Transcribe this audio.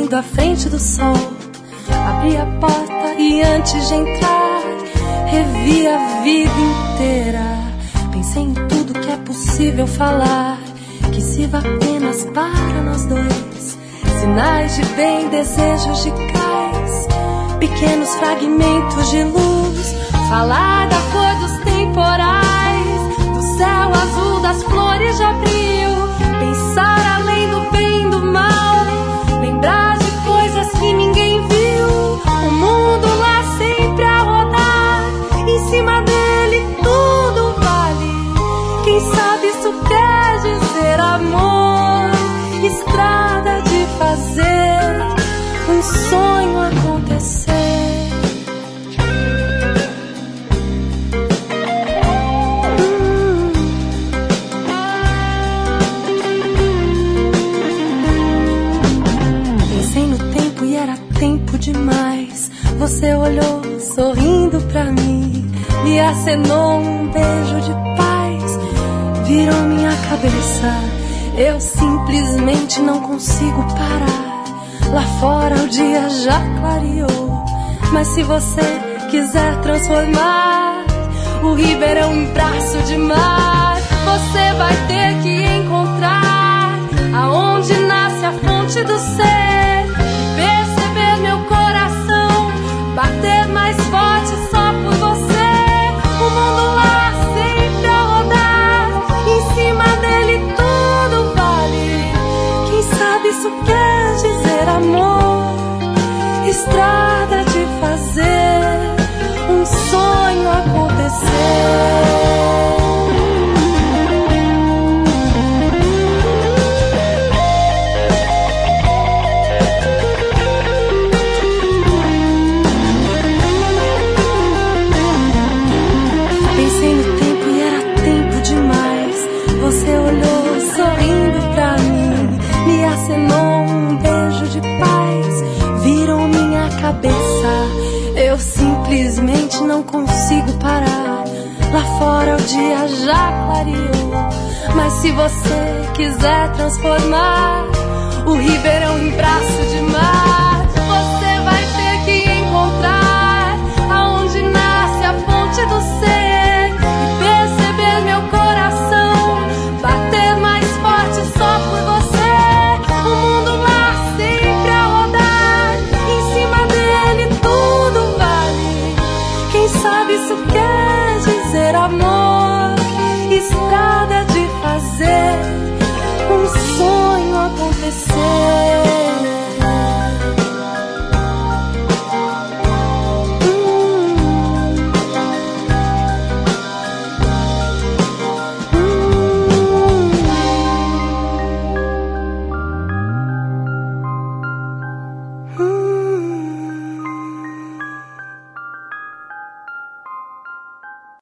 parando à frente do sol. Abri a porta e antes de entrar, revi a vida inteira. Pensei em tudo que é possível falar, que sirva apenas para nós dois. Sinais de bem, desejos de cais, pequenos fragmentos de luz. Falar da cor dos temporais, do céu azul, das flores de abril. Pensar além do bem e do mal, lembrar de coisas que ninguém viu. O mundo lá sempre a rodar, em cima dele tudo vale. Quem sabe isso quer dizer amor, estrada de fazer um sonho acontecer. Pensei no tempo e era tempo demais. Você olhou sorrindo pra mim, me acenou um beijo de paz, virou minha cabeça. Eu simplesmente não consigo parar. Lá fora o dia já clareou, mas se você quiser transformar o Ribeirão em braço de mar, você vai ter que encontrar aonde nasce a fonte do ser. Perceber meu coração bater mais forte só por você. O mundo lá sempre a rodar, em cima dele tudo vale. Quem sabe isso quer dizer amor, estrada de fazer um sonho acontecer. Pensei no tempo e era tempo demais. Você olhou sorrindo pra mim, me acenou um beijo de paz, virou minha cabeça. Eu simplesmente não consigo parar. Lá fora o dia já clareou, mas se você quiser transformar o Ribeirão em braço de mar, você vai ter que encontrar aonde nasce a fonte do ser.